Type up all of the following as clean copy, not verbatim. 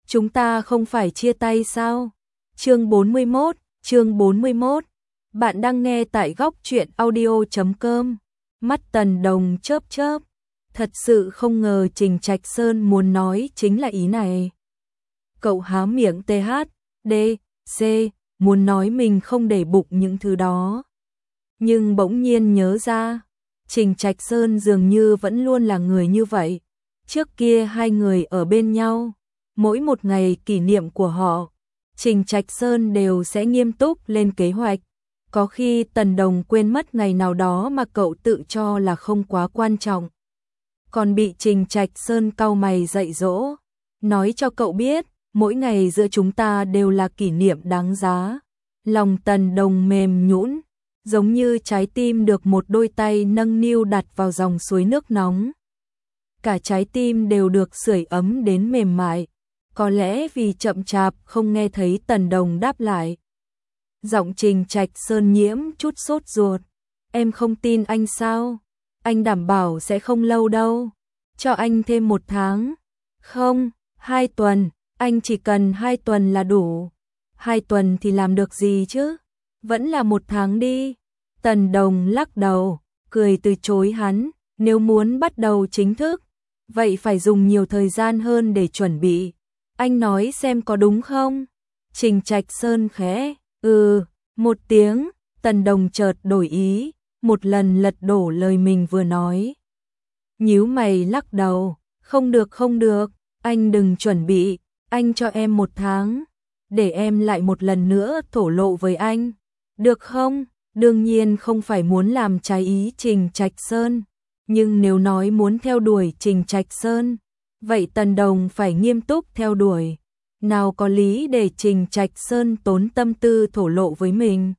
chúng ta không phải chia tay sao? Chương 41, bạn đang nghe tại góc truyện audio.com. Mắt Tần Đồng chớp chớp, thật sự không ngờ Trình Trạch Sơn muốn nói chính là ý này. Cậu há miệng THDC, muốn nói mình không để bụng những thứ đó. Nhưng bỗng nhiên nhớ ra, Trình Trạch Sơn dường như vẫn luôn là người như vậy. Trước kia hai người ở bên nhau, mỗi một ngày kỷ niệm của họ, Trình Trạch Sơn đều sẽ nghiêm túc lên kế hoạch. Có khi Tần Đồng quên mất ngày nào đó mà cậu tự cho là không quá quan trọng, còn bị Trình Trạch Sơn cau mày dạy dỗ, nói cho cậu biết, mỗi ngày giữa chúng ta đều là kỷ niệm đáng giá. Lòng Tần Đồng mềm nhũn, giống như trái tim được một đôi tay nâng niu đặt vào dòng suối nước nóng. Cả trái tim đều được sưởi ấm đến mềm mại. Có lẽ vì chậm chạp không nghe thấy Tần Đồng đáp lại. Giọng Trình Trạch Sơn nhiễm chút sốt ruột. Em không tin anh sao? Anh đảm bảo sẽ không lâu đâu. Cho anh thêm 1 tháng. Không, 2 tuần. Anh chỉ cần 2 tuần là đủ. 2 tuần thì làm được gì chứ? Vẫn là 1 tháng đi. Tần Đồng lắc đầu, cười từ chối hắn. Nếu muốn bắt đầu chính thức, vậy phải dùng nhiều thời gian hơn để chuẩn bị. Anh nói xem có đúng không? Trình Trạch Sơn khẽ, một tiếng. Tần Đồng chợt đổi ý, một lần lật đổ lời mình vừa nói. Nhíu mày lắc đầu, không được, anh đừng chuẩn bị, anh cho em 1 tháng, để em lại một lần nữa thổ lộ với anh, được không? Đương nhiên không phải muốn làm trái ý Trình Trạch Sơn, nhưng nếu nói muốn theo đuổi Trình Trạch Sơn, vậy Tần Đồng phải nghiêm túc theo đuổi. Nào có lý để Trình Trạch Sơn tốn tâm tư thổ lộ với mình.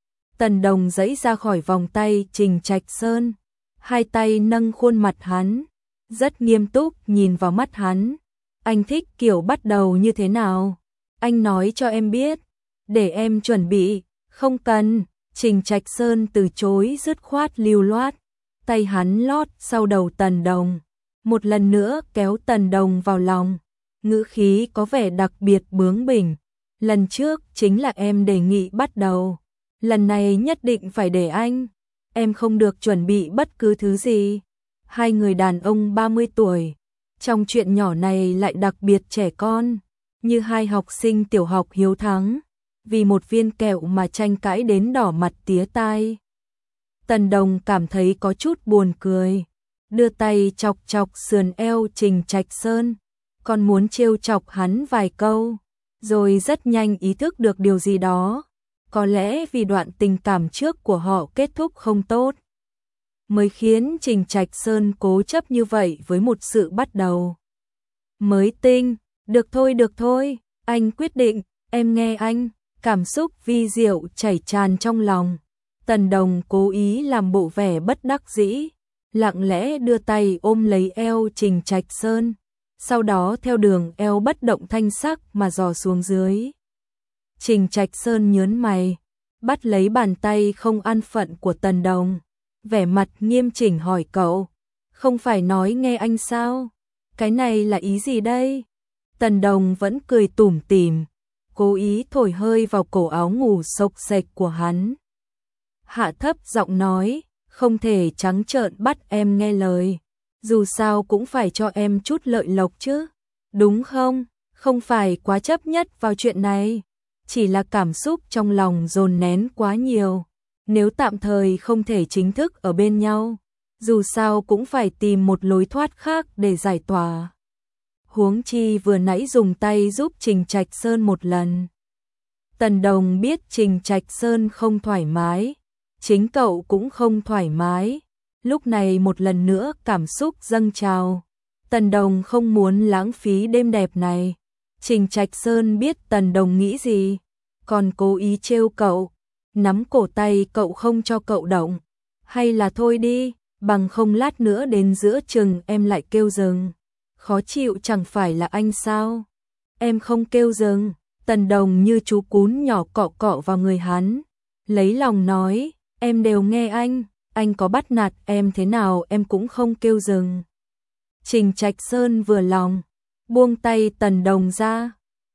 Tần Đồng giãy ra khỏi vòng tay Trình Trạch Sơn, hai tay nâng khuôn mặt hắn, rất nghiêm túc nhìn vào mắt hắn. Anh thích kiểu bắt đầu như thế nào? Anh nói cho em biết, để em chuẩn bị. Không cần. Trình Trạch Sơn từ chối dứt khoát lưu loát, tay hắn lót sau đầu Tần Đồng, một lần nữa kéo Tần Đồng vào lòng, ngữ khí có vẻ đặc biệt bướng bỉnh. Lần trước chính là em đề nghị bắt đầu, lần này nhất định phải để anh. Em không được chuẩn bị bất cứ thứ gì. Hai người đàn ông 30 tuổi, trong chuyện nhỏ này lại đặc biệt trẻ con, như hai học sinh tiểu học hiếu thắng, vì một viên kẹo mà tranh cãi đến đỏ mặt tía tai. Tần Đồng cảm thấy có chút buồn cười, đưa tay chọc chọc sườn eo Trình Trạch Sơn, còn muốn trêu chọc hắn vài câu, rồi rất nhanh ý thức được điều gì đó. Có lẽ vì đoạn tình cảm trước của họ kết thúc không tốt, mới khiến Trình Trạch Sơn cố chấp như vậy với một sự bắt đầu mới tinh. Được thôi, anh quyết định, em nghe anh. Cảm xúc vi diệu chảy tràn trong lòng. Tần Đồng cố ý làm bộ vẻ bất đắc dĩ, lặng lẽ đưa tay ôm lấy eo Trình Trạch Sơn, sau đó theo đường eo bất động thanh sắc mà dò xuống dưới. Trình Trạch Sơn nhớn mày, bắt lấy bàn tay không an phận của Tần Đồng, vẻ mặt nghiêm chỉnh hỏi cậu, không phải nói nghe anh sao? Cái này là ý gì đây? Tần Đồng vẫn cười tủm tỉm, cố ý thổi hơi vào cổ áo ngủ xộc xệch của hắn. Hạ thấp giọng nói, không thể trắng trợn bắt em nghe lời, dù sao cũng phải cho em chút lợi lộc chứ, đúng không? Không phải quá chấp nhất vào chuyện này, chỉ là cảm xúc trong lòng dồn nén quá nhiều. Nếu tạm thời không thể chính thức ở bên nhau, dù sao cũng phải tìm một lối thoát khác để giải tỏa. Huống chi vừa nãy dùng tay giúp Trình Trạch Sơn một lần. Tần Đồng biết Trình Trạch Sơn không thoải mái, chính cậu cũng không thoải mái. Lúc này một lần nữa cảm xúc dâng trào. Tần Đồng không muốn lãng phí đêm đẹp này. Trình Trạch Sơn biết Tần Đồng nghĩ gì, còn cố ý trêu cậu, nắm cổ tay cậu không cho cậu động. Hay là thôi đi, bằng không lát nữa đến giữa chừng em lại kêu dừng. Khó chịu chẳng phải là anh sao? Em không kêu dừng. Tần Đồng như chú cún nhỏ cọ cọ vào người hắn, lấy lòng nói, em đều nghe anh có bắt nạt em thế nào em cũng không kêu dừng. Trình Trạch Sơn vừa lòng, buông tay Tần Đồng ra,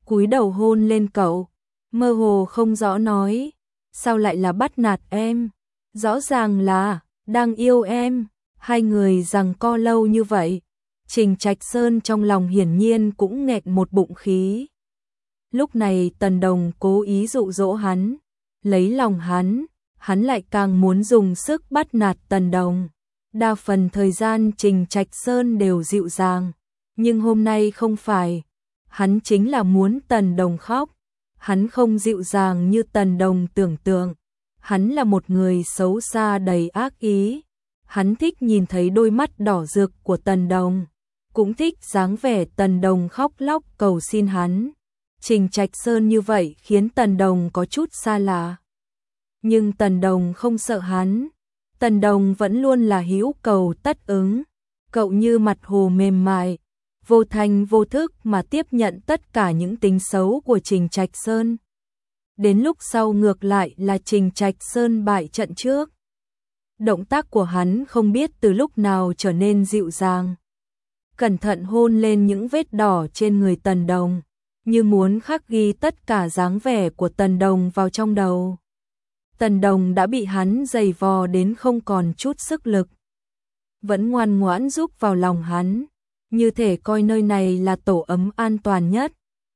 cúi đầu hôn lên cậu, mơ hồ không rõ nói, sao lại là bắt nạt em, rõ ràng là đang yêu em. Hai người giằng co lâu như vậy, Trình Trạch Sơn trong lòng hiển nhiên cũng nghẹt một bụng khí. Lúc này Tần Đồng cố ý dụ dỗ hắn, lấy lòng hắn lại càng muốn dùng sức bắt nạt Tần Đồng. Đa phần thời gian Trình Trạch Sơn đều dịu dàng, nhưng hôm nay không phải, hắn chính là muốn Tần Đồng khóc. Hắn không dịu dàng như Tần Đồng tưởng tượng, hắn là một người xấu xa đầy ác ý. Hắn thích nhìn thấy đôi mắt đỏ rực của Tần Đồng, cũng thích dáng vẻ Tần Đồng khóc lóc cầu xin hắn. Trình Trạch Sơn như vậy khiến Tần Đồng có chút xa lạ. Nhưng Tần Đồng không sợ hắn. Tần Đồng vẫn luôn là hữu cầu tất ứng. Cậu như mặt hồ mềm mại, vô thành vô thức mà tiếp nhận tất cả những tính xấu của Trình Trạch Sơn. Đến lúc sau ngược lại là Trình Trạch Sơn bại trận trước. Động tác của hắn không biết từ lúc nào trở nên dịu dàng. Cẩn thận hôn lên những vết đỏ trên người Tần Đồng, như muốn khắc ghi tất cả dáng vẻ của Tần Đồng vào trong đầu. Tần Đồng đã bị hắn giày vò đến không còn chút sức lực, vẫn ngoan ngoãn rúc vào lòng hắn, như thể coi nơi này là tổ ấm an toàn nhất.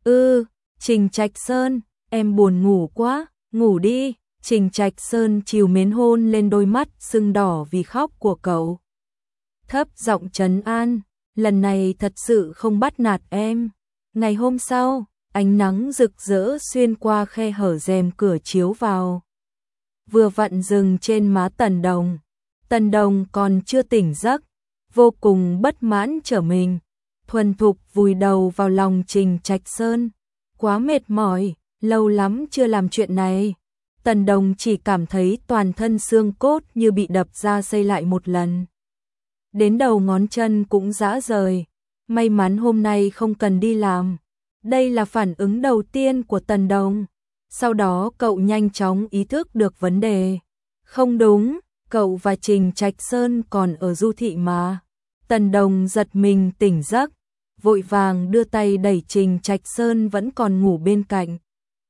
Trình Trạch Sơn, em buồn ngủ quá, ngủ đi. Trình Trạch Sơn trìu mến hôn lên đôi mắt sưng đỏ vì khóc của cậu. Thấp giọng trấn an, lần này thật sự không bắt nạt em. Ngày hôm sau, ánh nắng rực rỡ xuyên qua khe hở rèm cửa chiếu vào. Vừa vặn dừng trên má Tần Đồng. Tần Đồng còn chưa tỉnh giấc, vô cùng bất mãn trở mình, thuần thục vùi đầu vào lòng Trình Trạch Sơn. Quá mệt mỏi, lâu lắm chưa làm chuyện này. Tần Đồng chỉ cảm thấy toàn thân xương cốt như bị đập ra xây lại một lần. Đến đầu ngón chân cũng rã rời. May mắn hôm nay không cần đi làm. Đây là phản ứng đầu tiên của Tần Đồng. Sau đó cậu nhanh chóng ý thức được vấn đề. Không đúng, cậu và Trình Trạch Sơn còn ở du thị mà. Tần Đồng giật mình tỉnh giấc, vội vàng đưa tay đẩy Trình Trạch Sơn vẫn còn ngủ bên cạnh.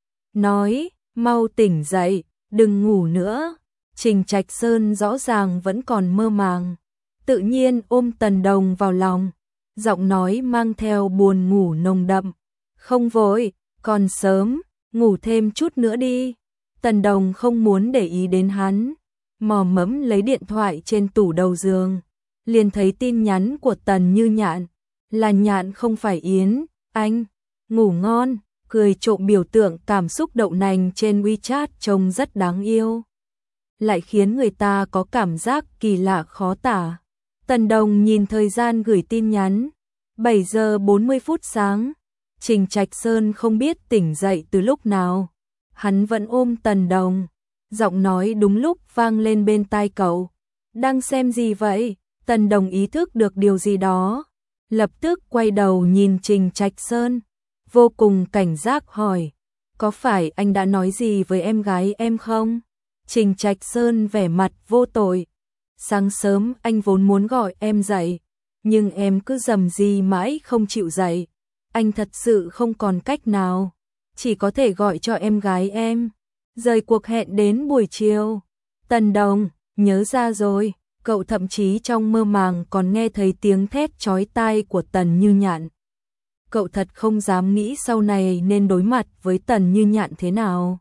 Nói, mau tỉnh dậy, đừng ngủ nữa. Trình Trạch Sơn rõ ràng vẫn còn mơ màng, tự nhiên ôm Tần Đồng vào lòng, giọng nói mang theo buồn ngủ nồng đậm. Không vội, còn sớm, ngủ thêm chút nữa đi. Tần Đồng không muốn để ý đến hắn, mò mẫm lấy điện thoại trên tủ đầu giường, liền thấy tin nhắn của Tần Như Nhạn. Là Nhạn không phải Yến, anh, ngủ ngon. Cười trộm biểu tượng cảm xúc đậu nành trên WeChat trông rất đáng yêu, lại khiến người ta có cảm giác kỳ lạ khó tả. Tần Đồng nhìn thời gian gửi tin nhắn, 7 giờ 40 phút sáng. Trình Trạch Sơn không biết tỉnh dậy từ lúc nào, hắn vẫn ôm Tần Đồng, giọng nói đúng lúc vang lên bên tai cậu. Đang xem gì vậy? Tần Đồng ý thức được điều gì đó, lập tức quay đầu nhìn Trình Trạch Sơn, vô cùng cảnh giác hỏi, có phải anh đã nói gì với em gái em không? Trình Trạch Sơn vẻ mặt vô tội, sáng sớm anh vốn muốn gọi em dậy, nhưng em cứ rầm rì mãi không chịu dậy. Anh thật sự không còn cách nào, chỉ có thể gọi cho em gái em, rời cuộc hẹn đến buổi chiều. Tần Đồng, nhớ ra rồi, cậu thậm chí trong mơ màng còn nghe thấy tiếng thét chói tai của Tần Như Nhạn. Cậu thật không dám nghĩ sau này nên đối mặt với Tần Như Nhạn thế nào.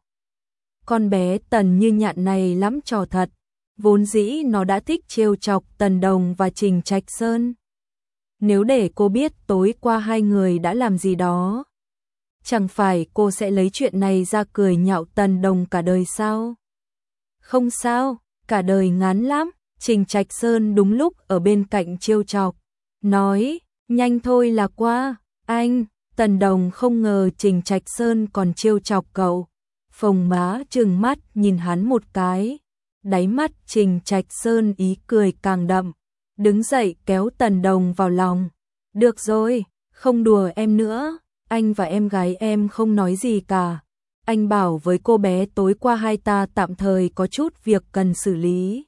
Con bé Tần Như Nhạn này lắm trò thật, vốn dĩ nó đã thích trêu chọc Tần Đồng và Trình Trạch Sơn. Nếu để cô biết tối qua hai người đã làm gì đó, chẳng phải cô sẽ lấy chuyện này ra cười nhạo Tần Đồng cả đời sao? Không sao, cả đời ngắn lắm. Trình Trạch Sơn đúng lúc ở bên cạnh trêu chọc, nói, nhanh thôi là qua. Anh, Tần Đồng không ngờ Trình Trạch Sơn còn trêu chọc cậu, phồng má trừng mắt nhìn hắn một cái, đáy mắt Trình Trạch Sơn ý cười càng đậm, đứng dậy kéo Tần Đồng vào lòng. Được rồi, không đùa em nữa, anh và em gái em không nói gì cả. Anh bảo với cô bé tối qua hai ta tạm thời có chút việc cần xử lý.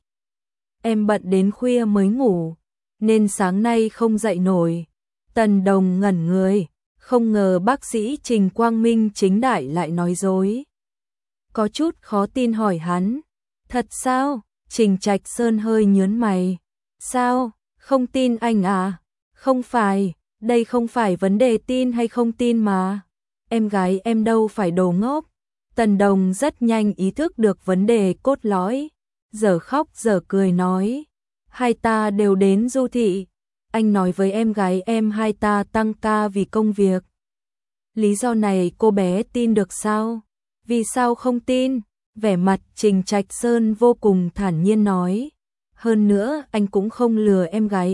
Em bận đến khuya mới ngủ, nên sáng nay không dậy nổi. Tần Đồng ngẩn người, Không ngờ bác sĩ Trình Quang Minh chính đại lại nói dối. Có chút khó tin hỏi hắn, thật sao? Trình Trạch Sơn hơi nhướng mày. Sao, không tin anh à? Không phải, đây không phải vấn đề tin hay không tin mà. Em gái em đâu phải đồ ngốc. Tần Đồng rất nhanh ý thức được vấn đề cốt lõi, giờ khóc giờ cười nói, hai ta đều đến du thị, anh nói với em gái em hai ta tăng ca vì công việc. Lý do này cô bé tin được sao? Vì sao không tin? Vẻ mặt Trình Trạch Sơn vô cùng thản nhiên nói, hơn nữa anh cũng không lừa em gái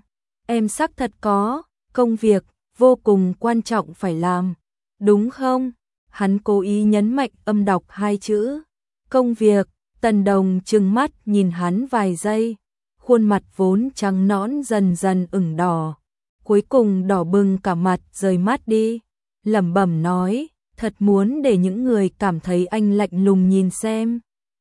em xác thật có công việc vô cùng quan trọng phải làm, đúng không? Hắn cố ý nhấn mạnh âm đọc hai chữ, công việc. Tần Đồng trừng mắt nhìn hắn vài giây, khuôn mặt vốn trắng nõn dần dần ửng đỏ, cuối cùng đỏ bừng cả mặt rời mắt đi, lẩm bẩm nói, thật muốn để những người cảm thấy anh lạnh lùng nhìn xem.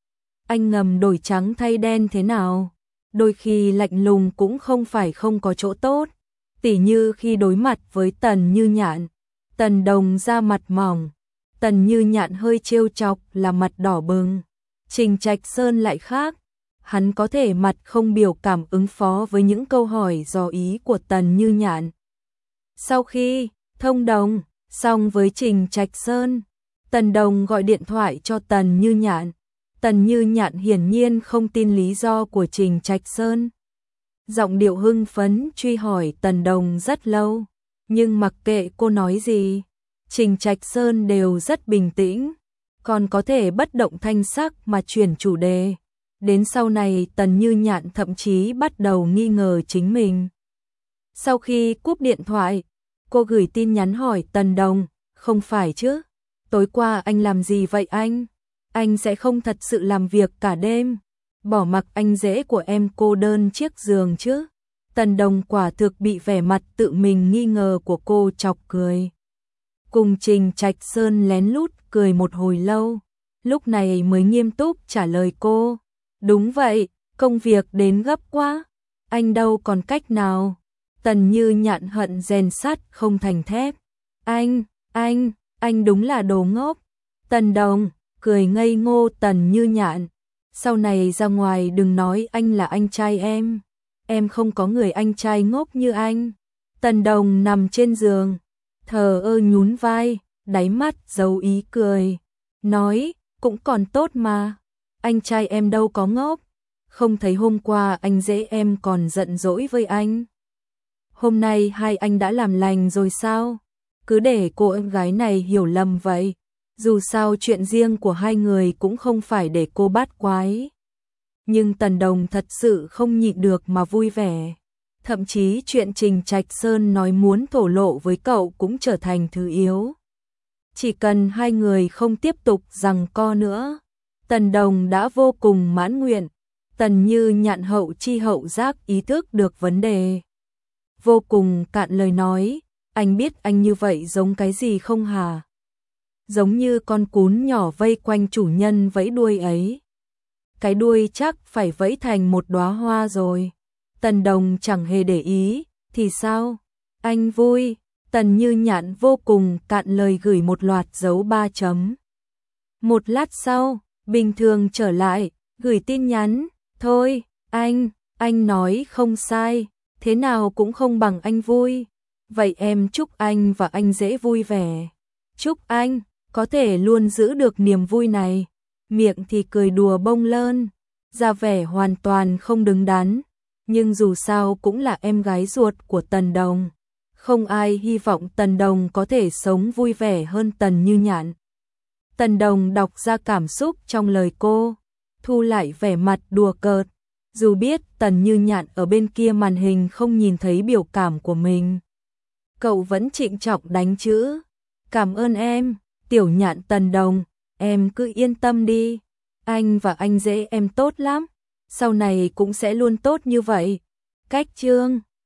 Anh ngầm đổi trắng thay đen thế nào? Đôi khi lạnh lùng cũng không phải không có chỗ tốt, tỉ như khi đối mặt với Tần Như Nhạn, Tần Đồng da mặt mỏng, Tần Như Nhạn hơi trêu chọc là mặt đỏ bừng. Trình Trạch Sơn lại khác, hắn có thể mặt không biểu cảm ứng phó với những câu hỏi dò ý của Tần Như Nhạn. Sau khi thông đồng xong với Trình Trạch Sơn, Tần Đồng gọi điện thoại cho Tần Như Nhạn. Tần Như Nhạn hiển nhiên không tin lý do của Trình Trạch Sơn. Giọng điệu hưng phấn truy hỏi Tần Đồng rất lâu, nhưng mặc kệ cô nói gì, Trình Trạch Sơn đều rất bình tĩnh, còn có thể bất động thanh sắc mà chuyển chủ đề. Đến sau này Tần Như Nhạn thậm chí bắt đầu nghi ngờ chính mình. Sau khi cúp điện thoại, cô gửi tin nhắn hỏi Tần Đồng, không phải chứ? Tối qua anh làm gì vậy anh? Anh sẽ không thật sự làm việc cả đêm, bỏ mặc anh rể của em cô đơn chiếc giường chứ? Tần Đồng quả thực bị vẻ mặt tự mình nghi ngờ của cô chọc cười. Cùng Trình Trạch Sơn lén lút cười một hồi lâu, lúc này mới nghiêm túc trả lời cô. Đúng vậy, công việc đến gấp quá, anh đâu còn cách nào. Tần Như Nhạn hận rèn sắt không thành thép. Anh đúng là đồ ngốc. Tần Đồng cười ngây ngô. Tần Như Nhạn, sau này ra ngoài đừng nói anh là anh trai em không có người anh trai ngốc như anh. Tần Đồng nằm trên giường, thờ ơ nhún vai, đáy mắt giấu ý cười, nói, cũng còn tốt mà, anh trai em đâu có ngốc, không thấy hôm qua anh rể em còn giận dỗi với anh. Hôm nay hai anh đã làm lành rồi sao? Cứ để cô em gái này hiểu lầm vậy, dù sao chuyện riêng của hai người cũng không phải để cô bắt quái. Nhưng Tần Đồng thật sự không nhịn được mà vui vẻ. Thậm chí chuyện Trình Trạch Sơn nói muốn thổ lộ với cậu cũng trở thành thứ yếu. Chỉ cần hai người không tiếp tục giằng co nữa, Tần Đồng đã vô cùng mãn nguyện. Tần Như Nhạn hậu chi hậu giác ý thức được vấn đề, vô cùng cạn lời nói, anh biết anh như vậy giống cái gì không hả? Giống như con cún nhỏ vây quanh chủ nhân vẫy đuôi ấy. Cái đuôi chắc phải vẫy thành một đóa hoa rồi. Tần Đồng chẳng hề để ý, thì sao? Anh vui. Tần Như Nhạn vô cùng cạn lời gửi một loạt dấu 3 chấm. Một lát sau, bình thường trở lại, gửi tin nhắn, thôi, anh nói không sai, thế nào cũng không bằng anh vui. Vậy em chúc anh và anh dễ vui vẻ. Chúc anh có thể luôn giữ được niềm vui này. Miệng thì cười đùa bông lơn, ra vẻ hoàn toàn không đứng đắn, nhưng dù sao cũng là em gái ruột của Tần Đồng. Không ai hy vọng Tần Đồng có thể sống vui vẻ hơn Tần Như Nhạn. Tần Đồng đọc ra cảm xúc trong lời cô, thu lại vẻ mặt đùa cợt, dù biết Tần Như Nhạn ở bên kia màn hình không nhìn thấy biểu cảm của mình. Cậu vẫn trịnh trọng đánh chữ, cảm ơn em, Tiểu Nhạn. Tần Đồng, em cứ yên tâm đi, anh và anh rể em tốt lắm, sau này cũng sẽ luôn tốt như vậy. Cách chương